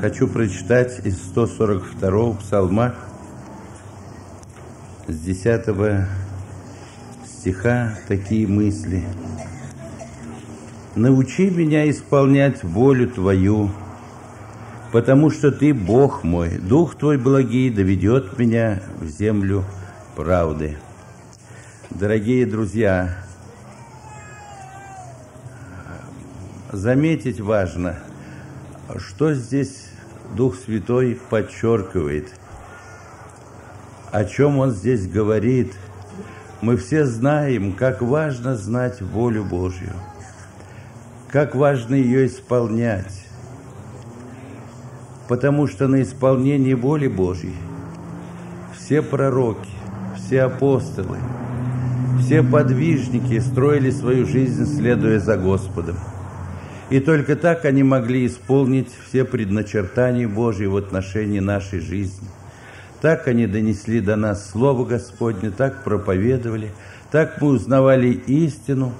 Хочу прочитать из 142-го псалма с 10 стиха такие мысли. «Научи меня исполнять волю Твою, потому что Ты, Бог мой, Дух Твой благий доведет меня в землю правды». Дорогие друзья, заметить важно, что здесь Дух Святой подчеркивает, о чем Он здесь говорит. Мы все знаем, как важно знать волю Божью, как важно ее исполнять, потому что на исполнении воли Божьей все пророки, все апостолы, все подвижники строили свою жизнь, следуя за Господом. И только так они могли исполнить все предначертания Божьи в отношении нашей жизни. Так они донесли до нас Слово Господне, так проповедовали, так мы узнавали истину,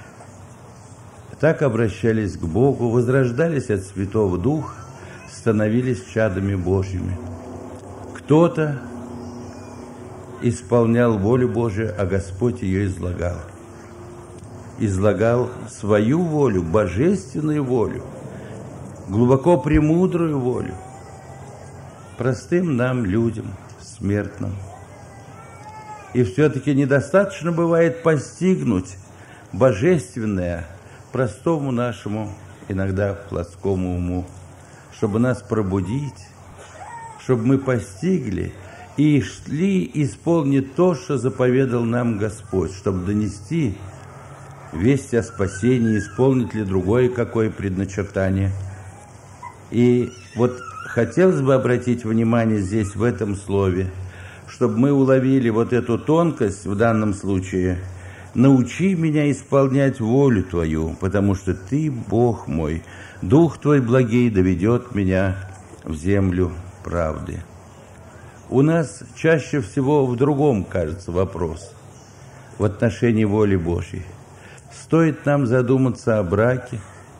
так обращались к Богу, возрождались от Святого Духа, становились чадами Божьими. Кто-то исполнял волю Божию, а Господь ее излагал. Излагал свою волю, божественную волю, глубоко премудрую волю, простым нам, людям, смертным. И все-таки недостаточно бывает постигнуть божественное простому нашему, иногда плоскому уму, чтобы нас пробудить, чтобы мы постигли и шли исполнить то, что заповедал нам Господь, чтобы донести весть о спасении, исполнить ли другое какое предначертание. И вот хотелось бы обратить внимание здесь, в этом слове, чтобы мы уловили вот эту тонкость в данном случае. «Научи меня исполнять волю Твою, потому что Ты, Бог мой, Дух Твой благий доведет меня в землю правды». У нас чаще всего в другом, кажется, вопрос в отношении воли Божьей. Стоит нам задуматься о браке,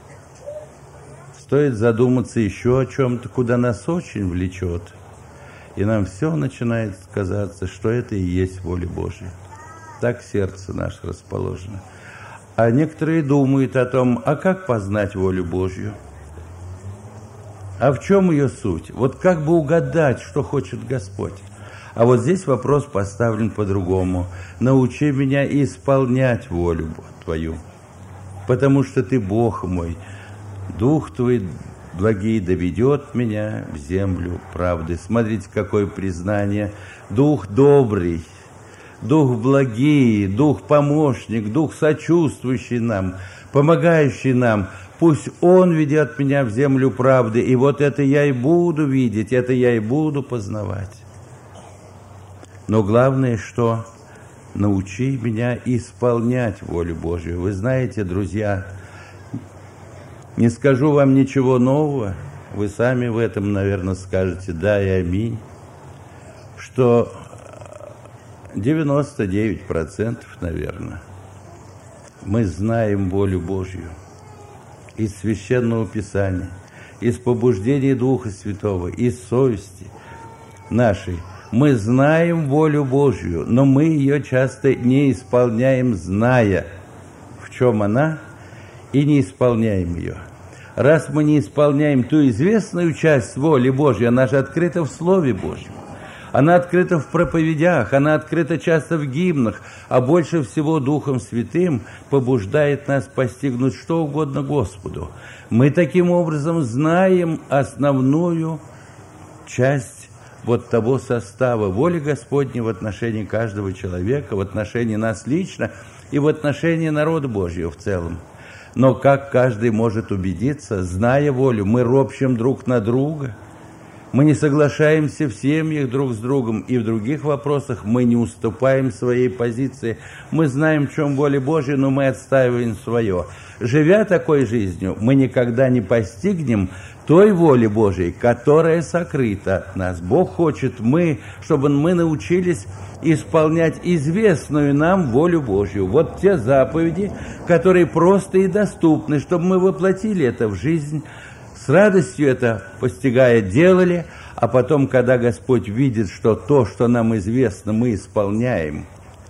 стоит задуматься еще о чем-то, куда нас очень влечет, и нам все начинает казаться, что это и есть воля Божья. Так сердце наше расположено. А некоторые думают о том, а как познать волю Божью? А в чем ее суть? Вот как бы угадать, что хочет Господь? А вот здесь вопрос поставлен по-другому. «Научи меня исполнять волю Твою, потому что Ты, Бог мой, Дух Твой благий доведет меня в землю правды». Смотрите, какое признание. Дух добрый, Дух благий, Дух помощник, Дух сочувствующий нам, помогающий нам. Пусть Он ведет меня в землю правды, и вот это я и буду видеть, это я и буду познавать. Но главное, что научи меня исполнять волю Божию. Вы знаете, друзья, не скажу вам ничего нового, вы сами в этом, наверное, скажете «да» и «аминь», что 99%, наверное, мы знаем волю Божью из Священного Писания, из побуждений Духа Святого, из совести нашей. Мы знаем волю Божью, но мы ее часто не исполняем, зная, в чем она, и не исполняем ее. Раз мы не исполняем ту известную часть воли Божьей, она же открыта в Слове Божьем, она открыта в проповедях, она открыта часто в гимнах, а больше всего Духом Святым побуждает нас постигнуть что угодно Господу. Мы таким образом знаем основную часть вот того состава воли Господней в отношении каждого человека, в отношении нас лично и в отношении народа Божьего в целом. Но как каждый может убедиться, зная волю, мы ропщем друг на друга, мы не соглашаемся в семьях друг с другом, и в других вопросах мы не уступаем своей позиции. Мы знаем, в чем воля Божья, но мы отстаиваем свое. Живя такой жизнью, мы никогда не постигнем той воли Божией, которая сокрыта от нас. Бог хочет, чтобы мы научились исполнять известную нам волю Божью. Вот те заповеди, которые просты и доступны, чтобы мы воплотили это в жизнь с радостью это постигая делали, а потом, когда Господь видит, что то, что нам известно, мы исполняем,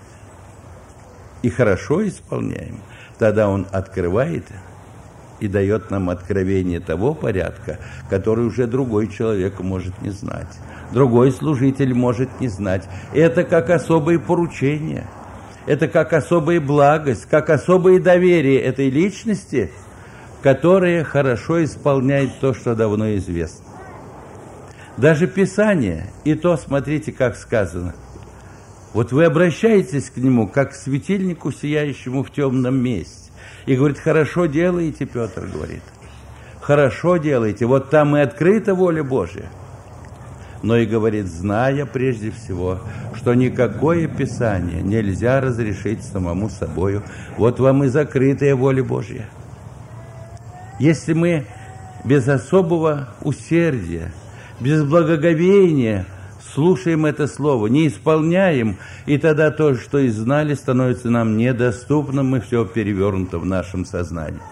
и хорошо исполняем, тогда Он открывает и дает нам откровение того порядка, который уже другой человек может не знать, другой служитель может не знать. Это как особые поручения, это как особая благость, как особое доверие этой личности, которая хорошо исполняет то, что давно известно. Даже Писание, и то, смотрите, как сказано. Вот вы обращаетесь к нему, как к светильнику, сияющему в темном месте. И говорит, хорошо делаете, Петр говорит. Хорошо делаете. Вот там и открыта воля Божья. Но и говорит, зная прежде всего, что никакое Писание нельзя разрешить самому собою. Вот вам и закрытая воля Божья. Если мы без особого усердия, без благоговения слушаем это слово, не исполняем, и тогда то, что и знали, становится нам недоступным, и все перевернуто в нашем сознании.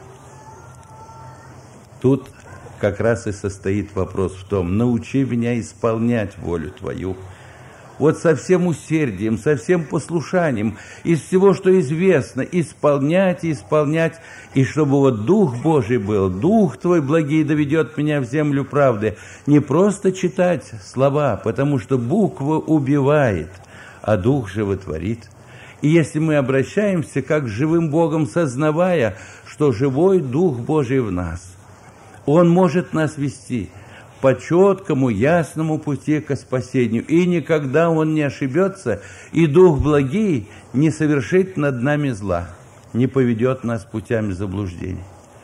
Тут как раз и состоит вопрос в том, научи меня исполнять волю Твою. Вот со всем усердием, со всем послушанием, из всего, что известно, исполнять и исполнять, и чтобы вот Дух Божий был, Дух Твой благий доведет меня в землю правды. Не просто читать слова, потому что буква убивает, а Дух животворит. И если мы обращаемся как к живым Богом, сознавая, что живой Дух Божий в нас, Он может нас вести по четкому, ясному пути ко спасению. И никогда Он не ошибется, и Дух благий не совершит над нами зла, не поведет нас путями заблуждений.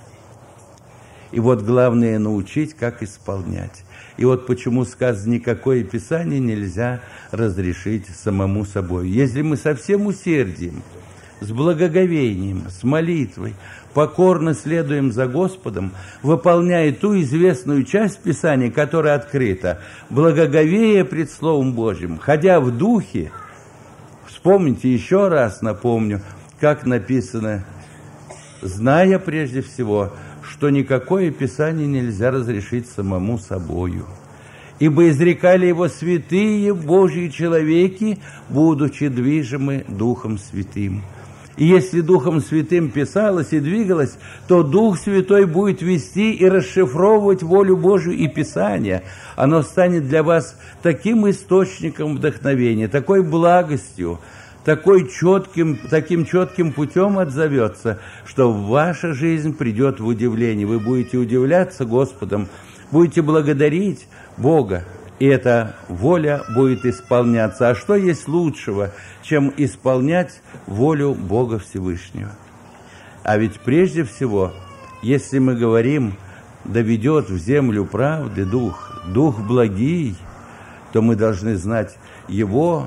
И вот главное научить, как исполнять. И вот почему сказано, никакое Писание нельзя разрешить самому собой. Если мы со всем усердием, с благоговением, с молитвой, покорно следуем за Господом, выполняя ту известную часть Писания, которая открыта, благоговея пред Словом Божьим, ходя в Духе. Вспомните, еще раз напомню, как написано, зная прежде всего, что никакое Писание нельзя разрешить самому собою. Ибо изрекали его святые Божьи человеки, будучи движимы Духом Святым. И если Духом Святым писалось и двигалось, то Дух Святой будет вести и расшифровывать волю Божию и Писание. Оно станет для вас таким источником вдохновения, такой благостью, таким четким путем отзовется, что ваша жизнь придет в удивление. Вы будете удивляться Господом, будете благодарить Бога, и эта воля будет исполняться. А что есть лучшего, чем исполнять волю Бога Всевышнего? А ведь прежде всего, если мы говорим, доведет в землю правды Дух благий, то мы должны знать, Его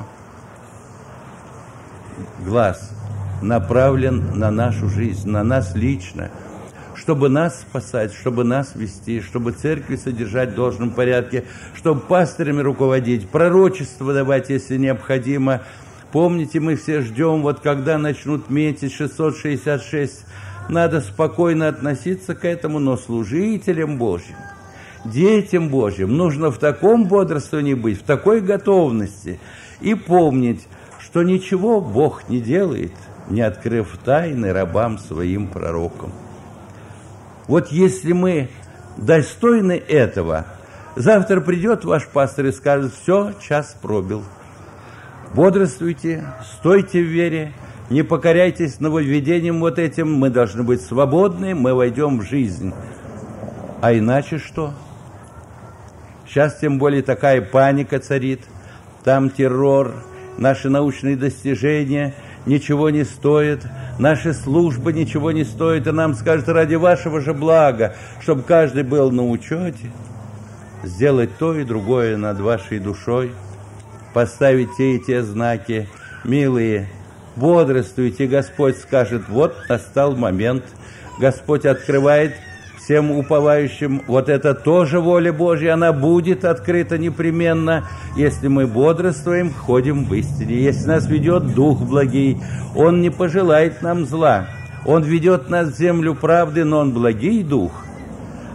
глаз направлен на нашу жизнь, на нас лично, чтобы нас спасать, чтобы нас вести, чтобы церкви содержать в должном порядке, чтобы пастырями руководить, пророчество давать, если необходимо. Помните, мы все ждем, вот когда начнут метить 666, надо спокойно относиться к этому, но служителям Божьим, детям Божьим нужно в таком бодрствовании быть, в такой готовности и помнить, что ничего Бог не делает, не открыв тайны рабам своим пророкам. Вот если мы достойны этого, завтра придет ваш пастор и скажет, все, час пробил. Бодрствуйте, стойте в вере, не покоряйтесь нововведениям вот этим, мы должны быть свободны, мы войдем в жизнь. А иначе что? Сейчас тем более такая паника царит, там террор, наши научные достижения ничего не стоят, наши службы ничего не стоят, и нам скажут, ради вашего же блага, чтобы каждый был на учете, сделать то и другое над вашей душой, поставить те и те знаки. Милые, бодрствуйте, Господь скажет, вот настал момент, Господь открывает всем уповающим, вот это тоже воля Божья, она будет открыта непременно, если мы бодрствуем, ходим в истине, если нас ведет Дух благий, Он не пожелает нам зла, Он ведет нас в землю правды, но Он благий Дух,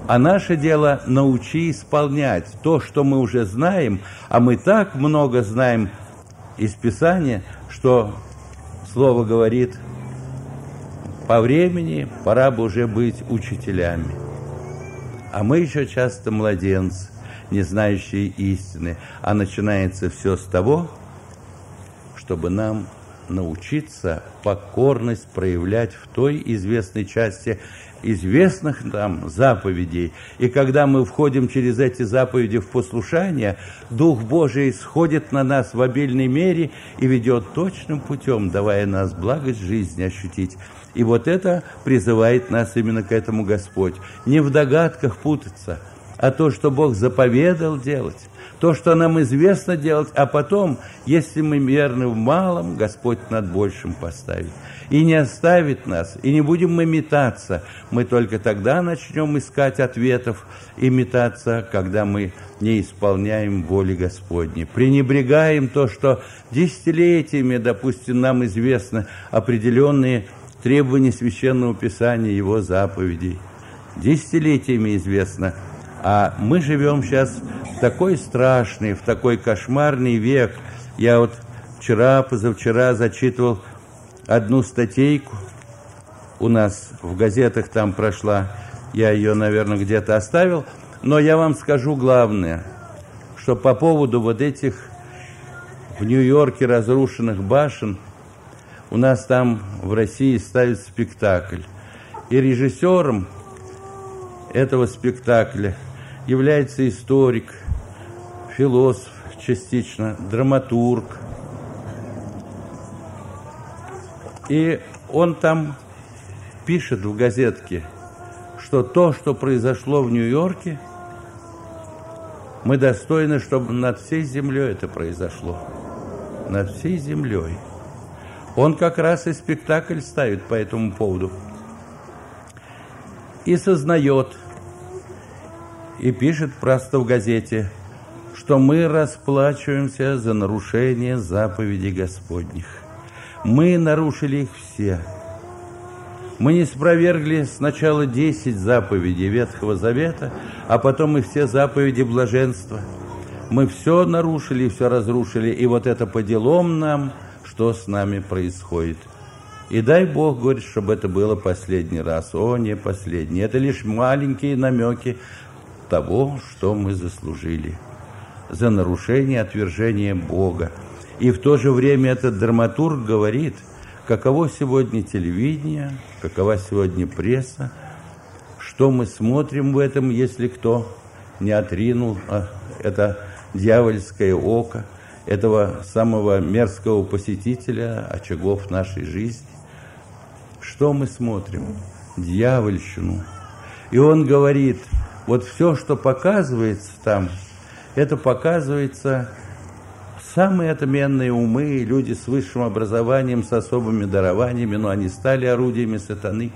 А наше дело научи исполнять то, что мы уже знаем, а мы так много знаем из Писания, что Слово говорит, по времени пора бы уже быть учителями. А мы еще часто младенцы, не знающие истины, а начинается все с того, чтобы нам научиться покорность проявлять в той известной части известных нам заповедей. И когда мы входим через эти заповеди в послушание, Дух Божий сходит на нас в обильной мере и ведет точным путем, давая нас благость жизни ощутить. И вот это призывает нас именно к этому Господь. Не в догадках путаться, а то, что Бог заповедал делать, то, что нам известно делать, а потом, если мы верны в малом, Господь над большим поставит. И не оставит нас, и не будем мы метаться. Мы только тогда начнем искать ответов и метаться, когда мы не исполняем воли Господней. Пренебрегаем то, что десятилетиями, допустим, нам известно определенные требования Священного Писания, Его заповедей. Десятилетиями известно. А мы живем сейчас в такой страшный, в такой кошмарный век. Я вот позавчера зачитывал одну статейку. У нас в газетах там прошла. Я ее, наверное, где-то оставил. Но я вам скажу главное, что по поводу вот этих в Нью-Йорке разрушенных башен, у нас там в России ставят спектакль. И режиссером этого спектакля является историк, философ частично, драматург. И он там пишет в газетке, что то, что произошло в Нью-Йорке, мы достойны, чтобы над всей землей это произошло. Над всей землей. Он как раз и спектакль ставит по этому поводу. И сознает, и пишет просто в газете, что мы расплачиваемся за нарушение заповедей Господних. Мы нарушили их все. Мы не спровергли сначала 10 заповедей Ветхого Завета, а потом и все заповеди блаженства. Мы все нарушили, все разрушили, и вот это по делам нам, что с нами происходит. И дай Бог, говорит, чтобы это было последний раз. О, не последний. Это лишь маленькие намеки того, что мы заслужили за нарушение, отвержение Бога. И в то же время этот драматург говорит, каково сегодня телевидение, какова сегодня пресса, что мы смотрим в этом, если кто не отринул это дьявольское око, этого самого мерзкого посетителя очагов нашей жизни. Что мы смотрим? Дьявольщину. И он говорит, вот все, что показывается там, это показывается самые отменные умы, люди с высшим образованием, с особыми дарованиями, но они стали орудиями сатаны.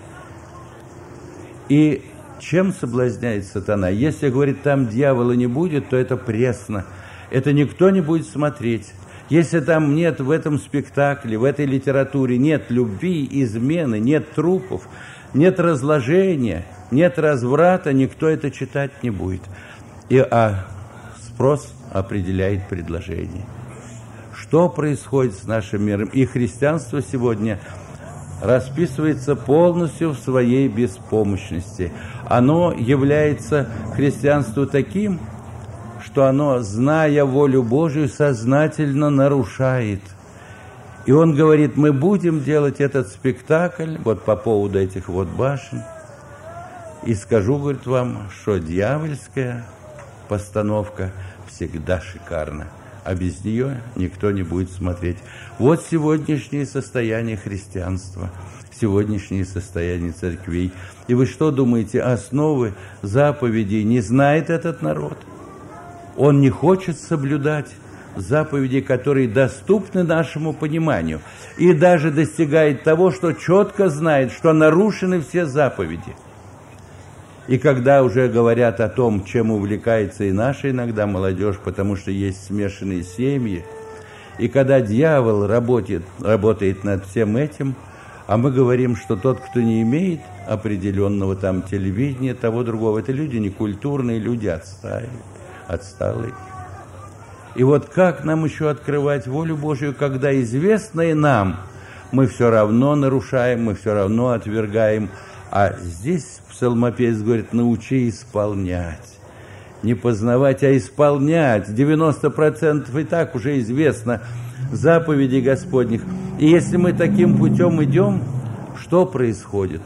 И чем соблазняет сатана? Если, говорит, там дьявола не будет, то это пресно. Это никто не будет смотреть. Если там нет в этом спектакле, в этой литературе нет любви, измены, нет трупов, нет разложения, нет разврата, никто это читать не будет. А спрос определяет предложение. Что происходит с нашим миром? И христианство сегодня расписывается полностью в своей беспомощности. Оно является христианству таким, что оно, зная волю Божию, сознательно нарушает. И он говорит, мы будем делать этот спектакль, вот по поводу этих вот башен, и скажу, говорит, вам, что дьявольская постановка всегда шикарна, а без нее никто не будет смотреть. Вот сегодняшнее состояние христианства, сегодняшнее состояние церквей. И вы что думаете, основы заповедей не знает этот народ? Он не хочет соблюдать заповеди, которые доступны нашему пониманию, и даже достигает того, что четко знает, что нарушены все заповеди. И когда уже говорят о том, чем увлекается и наша иногда молодежь, потому что есть смешанные семьи, и когда дьявол работает над всем этим, а мы говорим, что тот, кто не имеет определенного там телевидения, того другого. Это люди некультурные, люди отсталые. И вот как нам еще открывать волю Божию, когда известное нам мы все равно нарушаем, мы все равно отвергаем. А здесь псалмопевец говорит: научи исполнять. Не познавать, а исполнять. 90% и так уже известно заповедей Господних. И если мы таким путем идем, что происходит?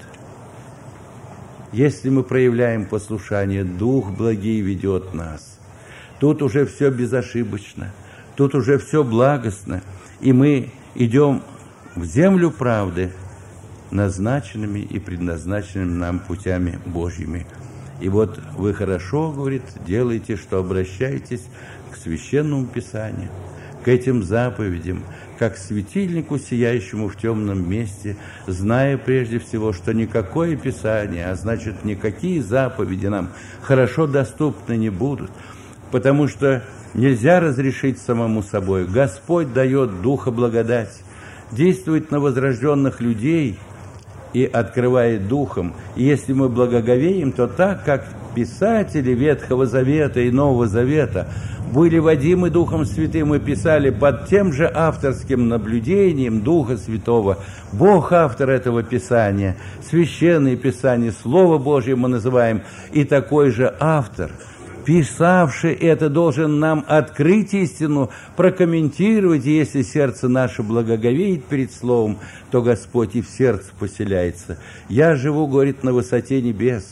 Если мы проявляем послушание, Дух благий ведет нас. Тут уже все безошибочно, тут уже все благостно, и мы идем в землю правды назначенными и предназначенными нам путями Божьими. И вот вы хорошо, говорит, делаете, что обращаетесь к Священному Писанию, к этим заповедям, как к светильнику, сияющему в темном месте, зная прежде всего, что никакое Писание, а значит, никакие заповеди нам хорошо доступны не будут, потому что нельзя разрешить самому собой. Господь дает Духа благодать, действует на возрожденных людей и открывает Духом. И если мы благоговеем, то так, как писатели Ветхого Завета и Нового Завета были водимы Духом Святым и писали под тем же авторским наблюдением Духа Святого, Бог автор этого Писания, Священное Писание, Слово Божье мы называем, и такой же автор, писавший это, должен нам открыть истину, прокомментировать, и если сердце наше благоговеет перед Словом, то Господь и в сердце поселяется. Я живу, говорит, на высоте небес,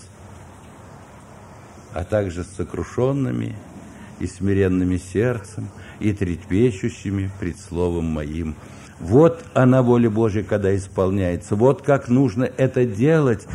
а также с сокрушенными и смиренными сердцем, и трепещущими пред Словом Моим. Вот она, воля Божья, когда исполняется. Вот как нужно это делать,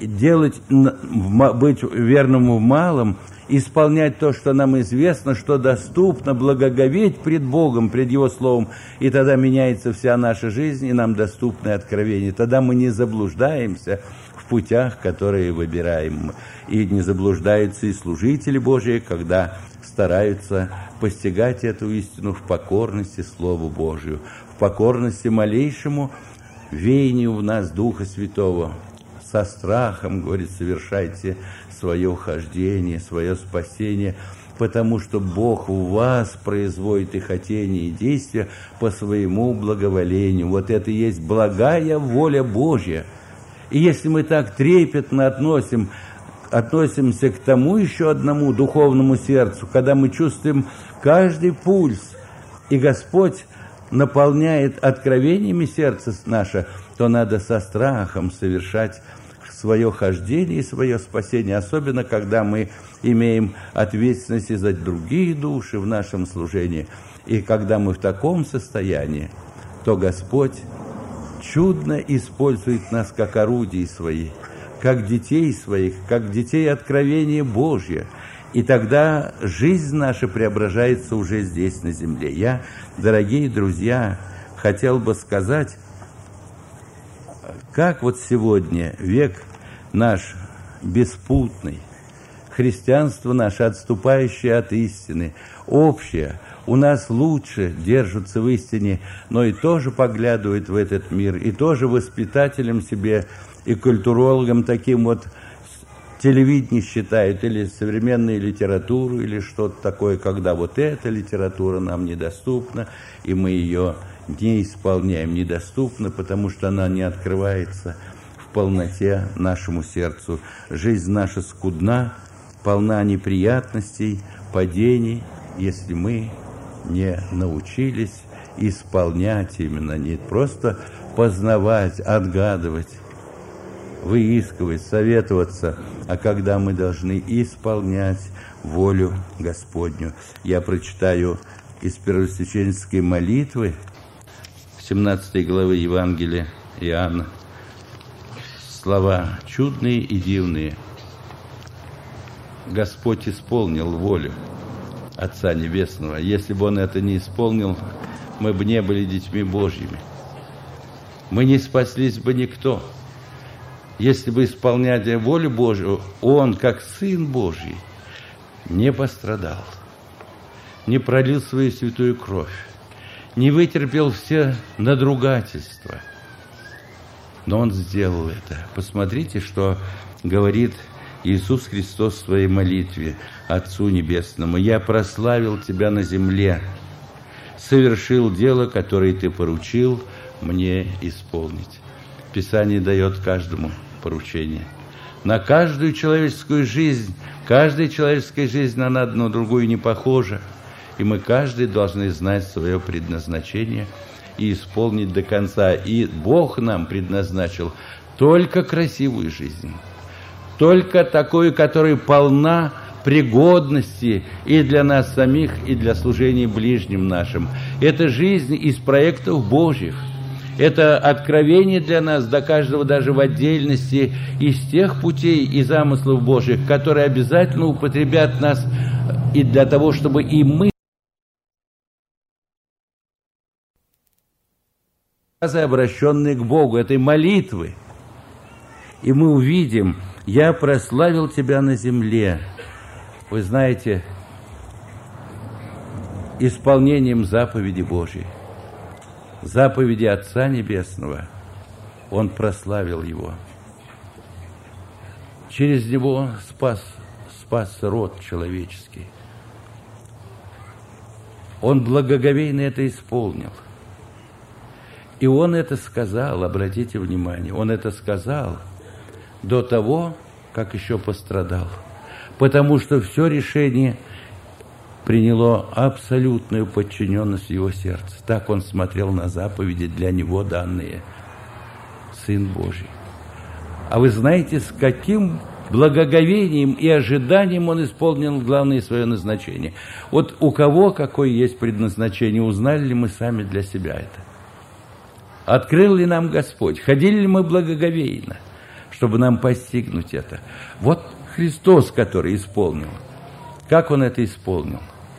быть верным в малом, исполнять то, что нам известно, что доступно, благоговеть пред Богом, пред Его Словом, и тогда меняется вся наша жизнь, и нам доступны откровения. Тогда мы не заблуждаемся в путях, которые выбираем. И не заблуждаются и служители Божии, когда стараются постигать эту истину в покорности Слову Божию, в покорности малейшему веянию в нас Духа Святого. Со страхом, говорит, совершайте свое хождение, свое спасение, потому что Бог у вас производит и хотение, и действия по своему благоволению. Вот это и есть благая воля Божья. И если мы так трепетно относимся к тому еще одному духовному сердцу, когда мы чувствуем каждый пульс, и Господь наполняет откровениями сердце наше, то надо со страхом совершать свое хождение и свое спасение, особенно когда мы имеем ответственность и за другие души в нашем служении. И когда мы в таком состоянии, то Господь чудно использует нас как орудия свои, как детей своих, как детей откровения Божьего. И тогда жизнь наша преображается уже здесь, на земле. Я, дорогие друзья, хотел бы сказать, как вот сегодня век наш беспутный, христианство наше, отступающее от истины, общее, у нас лучше держатся в истине, но и тоже поглядывают в этот мир, и тоже воспитателем себе и культурологом таким вот телевидение считают, или современную литературу, или что-то такое, когда вот эта литература нам недоступна, и мы ее не исполняем, недоступна, потому что она не открывается в полноте нашему сердцу. Жизнь наша скудна, полна неприятностей, падений, если мы не научились исполнять именно, не просто познавать, отгадывать, выискивать, советоваться, а когда мы должны исполнять волю Господню. Я прочитаю из первосвященнической молитвы 17 главы Евангелия Иоанна слова чудные и дивные. Господь исполнил волю Отца Небесного. Если бы Он это не исполнил, мы бы не были детьми Божьими. Мы не спаслись бы никто. Если бы, исполняя волю Божию, Он, как Сын Божий, не пострадал, не пролил свою святую кровь, не вытерпел все надругательства, Но Он сделал это. Посмотрите, что говорит Иисус Христос в своей молитве Отцу Небесному. «Я прославил Тебя на земле, совершил дело, которое Ты поручил мне исполнить». Писание дает каждому поручение. На каждую человеческую жизнь, каждая человеческая жизнь на одну другую не похожа. И мы каждый должны знать свое предназначение и исполнить до конца. И Бог нам предназначил только красивую жизнь, только такую, которая полна пригодности и для нас самих, и для служения ближним нашим. Это жизнь из проектов Божьих. Это откровение для нас, до каждого даже в отдельности, из тех путей и замыслов Божьих, которые обязательно употребят нас и для того, чтобы и мы, обращенные к Богу, этой молитвы, и мы увидим: «Я прославил Тебя на земле». Вы знаете, исполнением заповеди Божьей, заповеди Отца Небесного, Он прославил Его. Через Него спас род человеческий. Он благоговейно это исполнил. И Он это сказал, обратите внимание, Он это сказал до того, как еще пострадал. Потому что все решение приняло абсолютную подчиненность в Его сердце. Так Он смотрел на заповеди, для Него данные. Сын Божий. А вы знаете, с каким благоговением и ожиданием Он исполнил главное свое назначение? Вот у кого какое есть предназначение, узнали ли мы сами для себя это? Открыл ли нам Господь? Ходили ли мы благоговейно, чтобы нам постигнуть это? Вот Христос, который исполнил. Как Он это исполнил?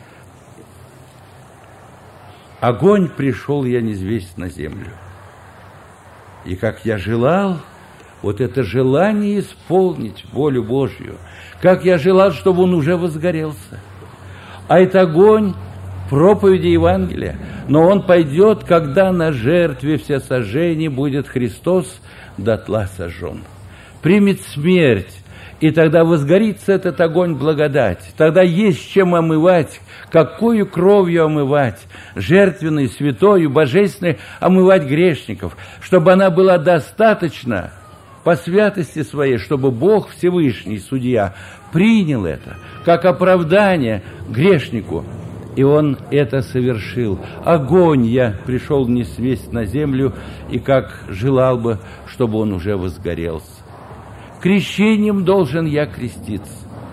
Огонь пришел, я низвесть на землю. И как я желал, вот это желание исполнить волю Божью, как я желал, чтобы он уже возгорелся. А это огонь проповеди Евангелия. Но он пойдет, когда на жертве всесожжения будет Христос дотла сожжен. Примет смерть, и тогда возгорится этот огонь благодать. Тогда есть чем омывать, какую кровью омывать, жертвенной, святою, божественной, омывать грешников, чтобы она была достаточна по святости своей, чтобы Бог Всевышний, Судья, принял это как оправдание грешнику. И Он это совершил. Огонь я пришел низвесть на землю, и как желал бы, чтобы он уже возгорелся. Крещением должен я креститься.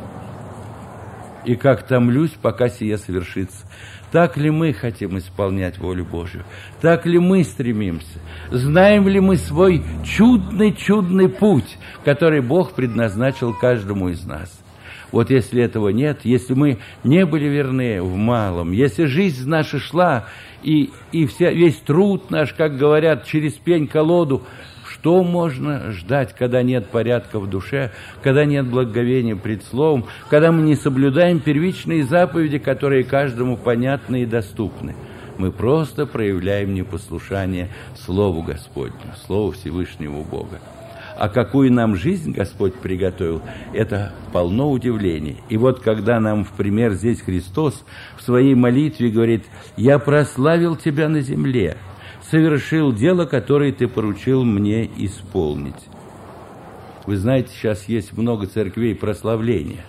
И как томлюсь, пока сие совершится. Так ли мы хотим исполнять волю Божью? Так ли мы стремимся? Знаем ли мы свой чудный путь, который Бог предназначил каждому из нас? Вот если этого нет, если мы не были верны в малом, если жизнь наша шла, и весь труд наш, как говорят, через пень-колоду, что можно ждать, когда нет порядка в душе, когда нет благоговения пред Словом, когда мы не соблюдаем первичные заповеди, которые каждому понятны и доступны? Мы просто проявляем непослушание Слову Господню, Слову Всевышнего Бога. А какую нам жизнь Господь приготовил, это полно удивлений. И вот когда нам в пример здесь Христос в своей молитве говорит: «Я прославил Тебя на земле, совершил дело, которое Ты поручил мне исполнить». Вы знаете, сейчас есть много церквей прославления.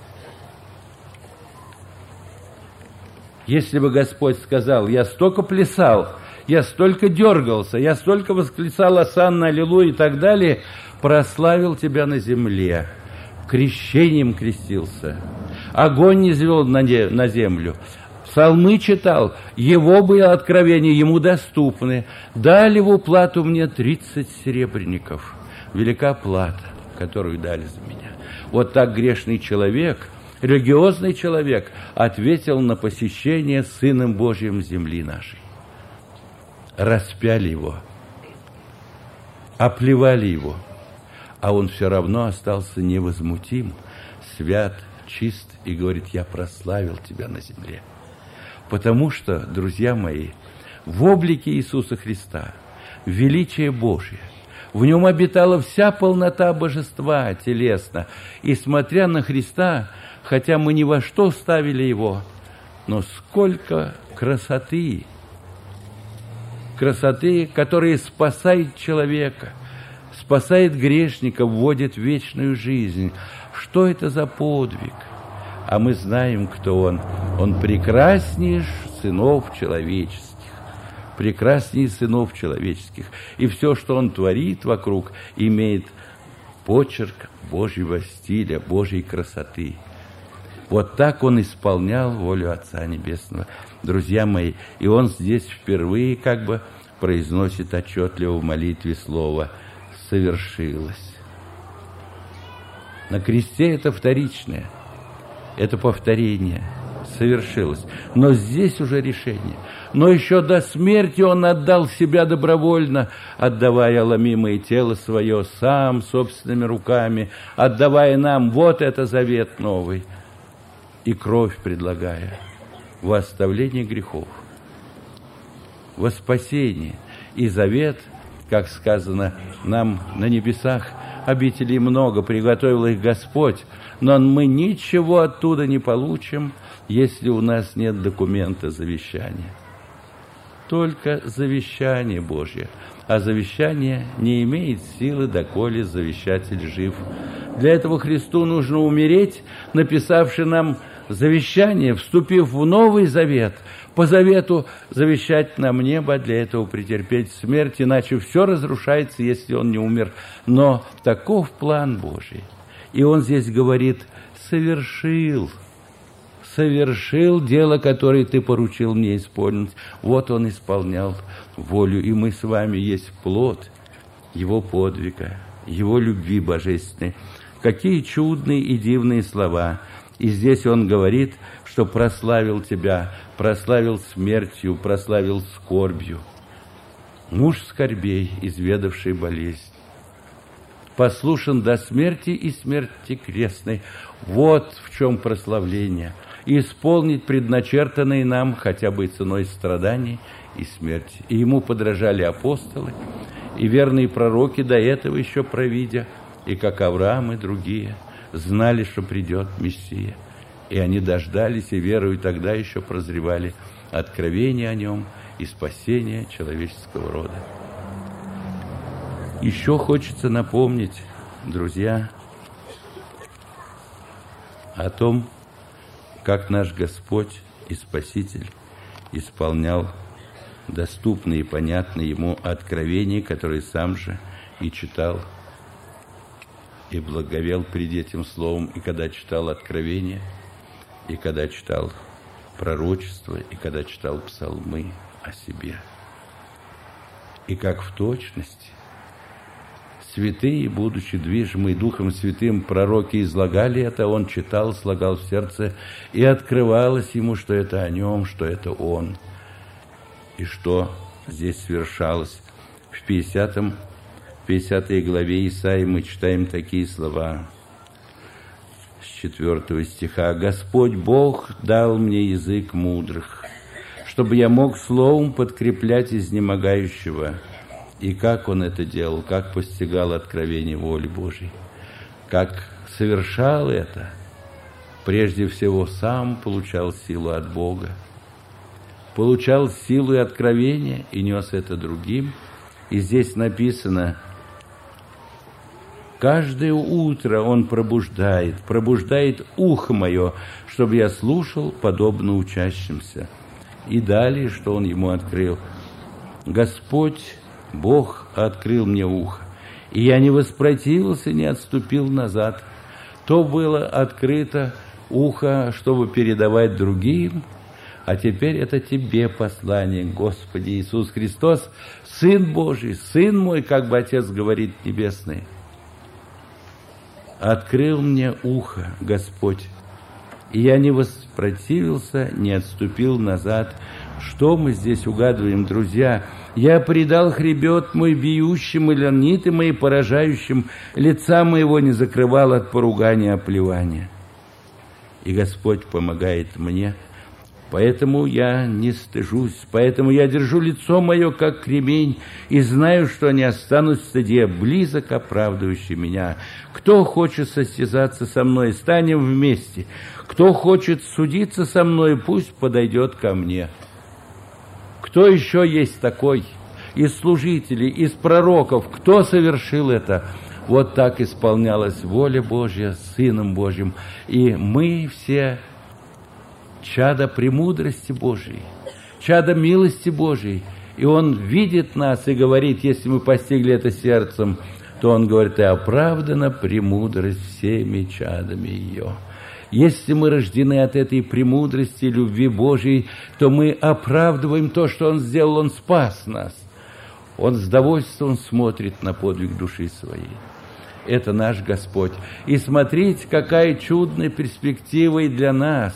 Если бы Господь сказал: «Я столько плясал, я столько дергался, я столько восклицал осанна, аллилуйя» и так далее, прославил Тебя на земле, крещением крестился, огонь низвел на землю, псалмы читал, его было откровение, ему доступны, дали в уплату мне 30 серебряников, велика плата, которую дали за меня. Вот так грешный человек, религиозный человек ответил на посещение Сыном Божьим земли нашей. Распяли его, оплевали его, а он все равно остался невозмутим, свят, чист и говорит: «Я прославил Тебя на земле». Потому что, друзья мои, в облике Иисуса Христа величие Божие, В нем обитала вся полнота божества телесно. И смотря на Христа, хотя мы ни во что ставили его, но сколько красоты, которая спасает человека, спасает грешника, вводит в вечную жизнь. Что это за подвиг? А мы знаем, кто он. Он прекрасней сынов человеческих. Прекрасней сынов человеческих. И все, что он творит вокруг, имеет почерк Божьего стиля, Божьей красоты. Вот так он исполнял волю Отца Небесного, друзья мои. И он здесь впервые как бы произносит отчетливо в молитве слово «совершилось». На кресте это вторичное, это повторение, совершилось. Но здесь уже решение. Но еще до смерти он отдал себя добровольно, отдавая ломимое тело свое сам, собственными руками, отдавая нам вот это завет новый, и кровь предлагая во оставление грехов, во спасение. И завет, как сказано нам на небесах, обителей много, приготовил их Господь, но мы ничего оттуда не получим, если у нас нет документа завещания. Только завещание Божье, а завещание не имеет силы, доколе завещатель жив. Для этого Христу нужно умереть, написавши нам завещание, вступив в Новый Завет, по завету завещать нам небо, для этого претерпеть смерть, иначе все разрушается, если он не умер. Но таков план Божий. И он здесь говорит: совершил дело, которое ты поручил мне исполнить. Вот он исполнял волю, и мы с вами есть плод его подвига, его любви божественной. Какие чудные и дивные слова! И здесь он говорит, что прославил тебя, прославил смертью, прославил скорбью. Муж скорбей, изведавший болезнь, послушен до смерти и смерти крестной. Вот в чем прославление. Исполнить предначертанные нам хотя бы ценой страданий и смерти. И ему подражали апостолы, и верные пророки до этого еще провидя, и как Авраам и другие, знали, что придет Мессия. И они дождались, и верою тогда еще прозревали откровение о нем и спасение человеческого рода. Еще хочется напомнить, друзья, о том, как наш Господь и Спаситель исполнял доступные и понятные ему откровения, которые сам же и читал, и благовел пред этим словом, и когда читал откровения, и когда читал пророчества, и когда читал псалмы о себе. И как в точности святые, будучи движимые Духом Святым, пророки излагали это, он читал, слагал в сердце, и открывалось ему, что это о нем, что это он, и что здесь свершалось. В 50 главе Исаии мы читаем такие слова с 4 стиха. «Господь Бог дал мне язык мудрых, чтобы я мог словом подкреплять изнемогающего». И как он это делал, как постигал откровение воли Божьей, как совершал это, прежде всего сам получал силу от Бога, получал силу и откровение и нес это другим. И здесь написано: каждое утро он пробуждает ухо мое, чтобы я слушал подобно учащимся. И далее, что он ему открыл: Господь Бог открыл мне ухо, и я не воспротивился, не отступил назад. То было открыто ухо, чтобы передавать другим, а теперь это тебе послание, Господи Иисус Христос, Сын Божий, Сын мой, как бы Отец говорит Небесный. Открыл мне ухо Господь, и я не воспротивился, не отступил назад. Что мы здесь угадываем, друзья? Я предал хребет мой бьющим, и лерниты мои поражающим, лица моего не закрывал от поругания, оплевания. И Господь помогает мне Поэтому я не стыжусь, поэтому я держу лицо мое, как кремень, и знаю, что не останусь в стыде, близок оправдывающий меня. Кто хочет состязаться со мной, станем вместе. Кто хочет судиться со мной, пусть подойдет ко мне. Кто еще есть такой? Из служителей, из пророков, кто совершил это? Вот так исполнялась воля Божья Сыном Божьим. И мы все чада премудрости Божией, чада милости Божией. И Он видит нас и говорит, если мы постигли это сердцем, то Он говорит: и оправдана премудрость всеми чадами ее. Если мы рождены от этой премудрости, любви Божией, то мы оправдываем то, что Он сделал, Он спас нас. Он с довольством смотрит на подвиг души своей. Это наш Господь. И смотрите, какая чудная перспектива и для нас.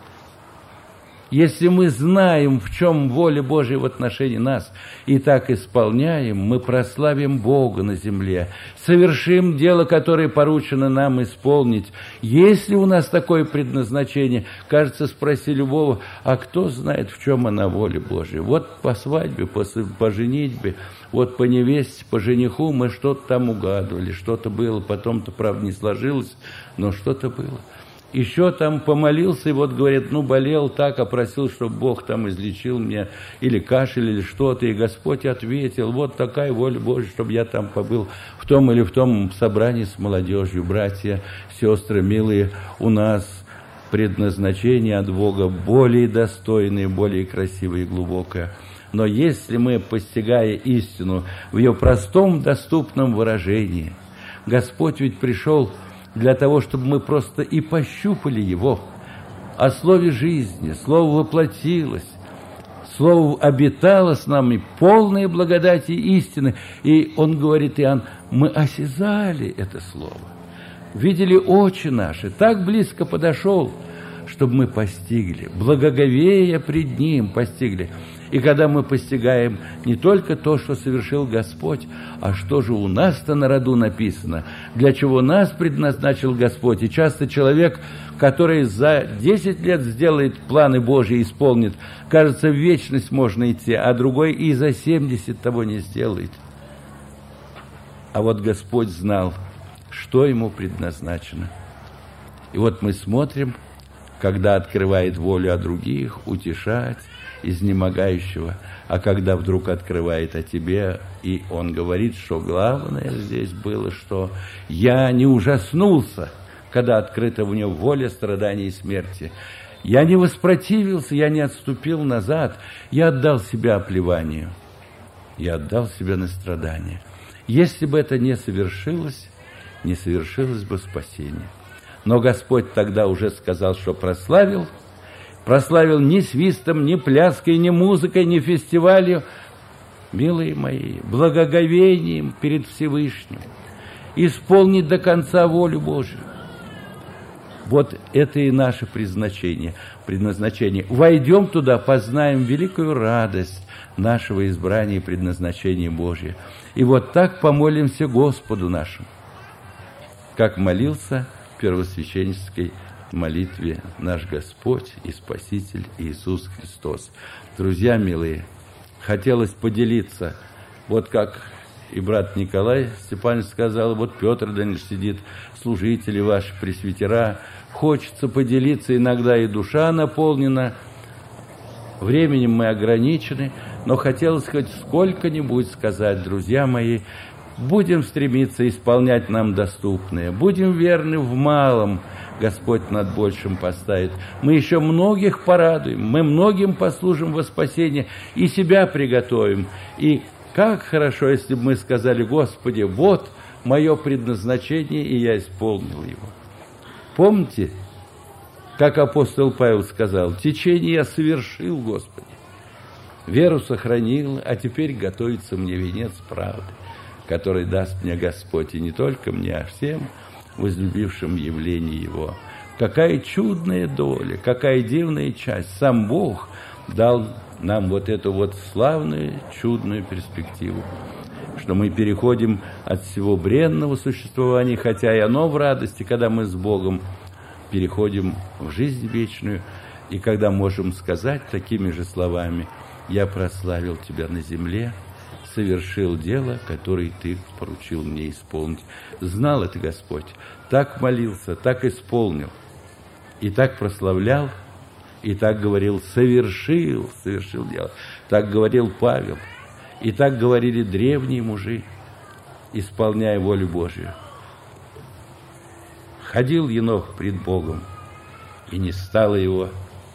Если мы знаем, в чем воля Божия в отношении нас, и так исполняем, мы прославим Бога на земле, совершим дело, которое поручено нам исполнить. Есть ли у нас такое предназначение? Кажется, спроси любого: а кто знает, в чем она воля Божия? Вот по свадьбе, по женитьбе, вот по невесте, по жениху мы что-то там угадывали, что-то было, потом-то, правда, не сложилось, но что-то было. Еще там помолился, и вот, говорит, болел так, а просил, чтобы Бог там излечил меня, или кашель, или что-то, и Господь ответил: вот такая воля Божья, чтобы я там побыл в том или в том собрании с молодежью. Братья, сестры милые, у нас предназначение от Бога более достойное, более красивое и глубокое. Но если мы, постигая истину в ее простом, доступном выражении, Господь ведь пришел для того, чтобы мы просто и пощупали Его. О слове жизни, слово воплотилось, слово обитало с нами, полное благодати и истины. И Он говорит, Иоанн, мы осязали это слово, видели очи наши, так близко подошел, чтобы мы постигли, благоговея пред Ним постигли. И когда мы постигаем не только то, что совершил Господь, а что же у нас-то на роду написано, для чего нас предназначил Господь. И часто человек, который за 10 лет сделает планы Божьи, исполнит, кажется, в вечность можно идти, а другой и за 70 того не сделает. А вот Господь знал, что ему предназначено. И вот мы смотрим, когда открывает волю о других, утешать изнемогающего, а когда вдруг открывает о тебе, и Он говорит, что главное здесь было, что я не ужаснулся, когда открыта в Нем воля страданий и смерти. Я не воспротивился, я не отступил назад, я отдал себя оплеванию, я отдал себя на страдания. Если бы это не совершилось бы спасение. Но Господь тогда уже сказал, что прославил ни свистом, ни пляской, ни музыкой, ни фестивалью, милые мои, благоговением перед Всевышним, исполнить до конца волю Божию. Вот это и наше предназначение. Войдем туда, познаем великую радость нашего избрания и предназначения Божия. И вот так помолимся Господу нашему, как молился в первосвященнической молитве наш Господь и Спаситель Иисус Христос. Друзья милые, хотелось поделиться, вот как и брат Николай Степанович сказал, вот Петр Данилович сидит, служители ваши, пресвитера, хочется поделиться, иногда и душа наполнена, временем мы ограничены, но хотелось хоть сколько-нибудь сказать, друзья мои, будем стремиться исполнять нам доступное, будем верны в малом, Господь над большим поставит. Мы еще многих порадуем, мы многим послужим во спасение и себя приготовим. И как хорошо, если бы мы сказали, Господи, вот мое предназначение, и я исполнил его. Помните, как апостол Павел сказал, течение я совершил, Господи, веру сохранил, а теперь готовится мне венец правды, который даст мне Господь, и не только мне, а всем возлюбившим явление Его. Какая чудная доля, какая дивная часть. Сам Бог дал нам вот эту вот славную, чудную перспективу, что мы переходим от всего бренного существования, хотя и оно в радости, когда мы с Богом переходим в жизнь вечную. И когда можем сказать такими же словами: «Я прославил Тебя на земле, совершил дело, которое Ты поручил мне исполнить». Знал это Господь, так молился, так исполнил, и так прославлял, и так говорил: совершил дело. Так говорил Павел, и так говорили древние мужи, исполняя волю Божию. Ходил Енох пред Богом, и не стало его.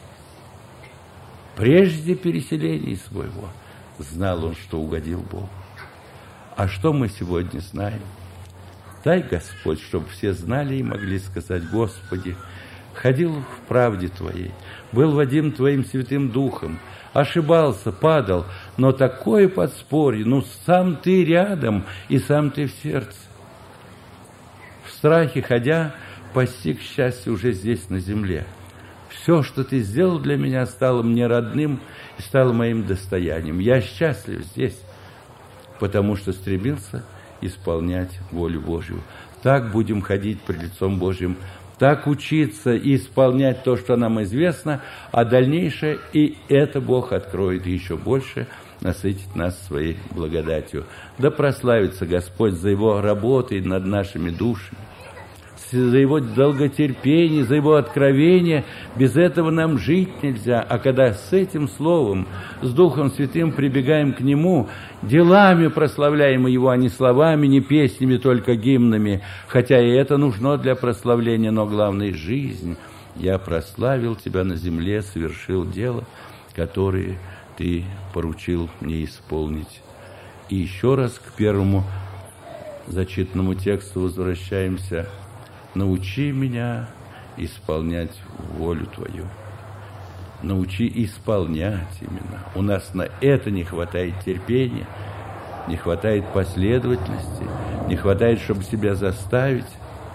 Прежде переселения своего знал он, что угодил Богу. А что мы сегодня знаем? Дай, Господь, чтобы все знали и могли сказать: Господи, ходил в правде Твоей, был водим Твоим Святым Духом, ошибался, падал, но такое подспорье, сам Ты рядом, и сам Ты в сердце. В страхе ходя, постиг счастье уже здесь, на земле. Все, что Ты сделал для меня, стало мне родным и стало моим достоянием. Я счастлив здесь, потому что стремился исполнять волю Божью. Так будем ходить пред лицом Божьим, так учиться и исполнять то, что нам известно, а дальнейшее и это Бог откроет, и еще больше насытит нас своей благодатью. Да прославится Господь за Его работой над нашими душами, за Его долготерпение, за Его откровение. Без этого нам жить нельзя. А когда с этим Словом, с Духом Святым прибегаем к Нему, делами прославляем Его, а не словами, не песнями, только гимнами, хотя и это нужно для прославления, но главное — жизнь. Я прославил Тебя на земле, совершил дело, которое Ты поручил мне исполнить. И еще раз к первому зачитанному тексту возвращаемся. Научи меня исполнять волю Твою. Научи исполнять именно. У нас на это не хватает терпения, не хватает последовательности, не хватает, чтобы себя заставить.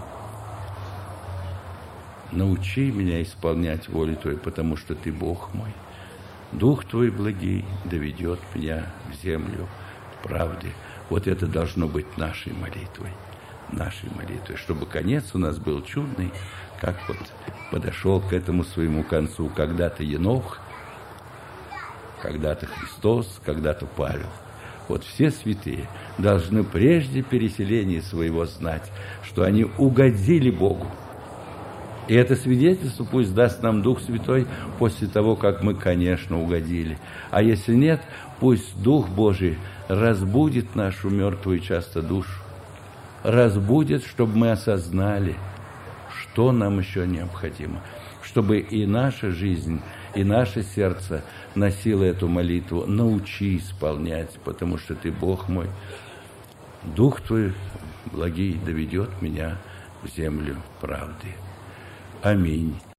Научи меня исполнять волю Твою, потому что Ты Бог мой. Дух Твой благий доведет меня в землю правды. Вот это должно быть нашей молитвой. Чтобы конец у нас был чудный, как вот подошел к этому своему концу когда-то Енох, когда-то Христос, когда-то Павел. Вот все святые должны прежде переселения своего знать, что они угодили Богу. И это свидетельство пусть даст нам Дух Святой после того, как мы, конечно, угодили. А если нет, пусть Дух Божий разбудит нашу мертвую часто душу, разбудит, чтобы мы осознали, что нам еще необходимо, чтобы и наша жизнь, и наше сердце носило эту молитву. Научи исполнять, потому что Ты Бог мой. Дух Твой благий доведет меня в землю правды. Аминь.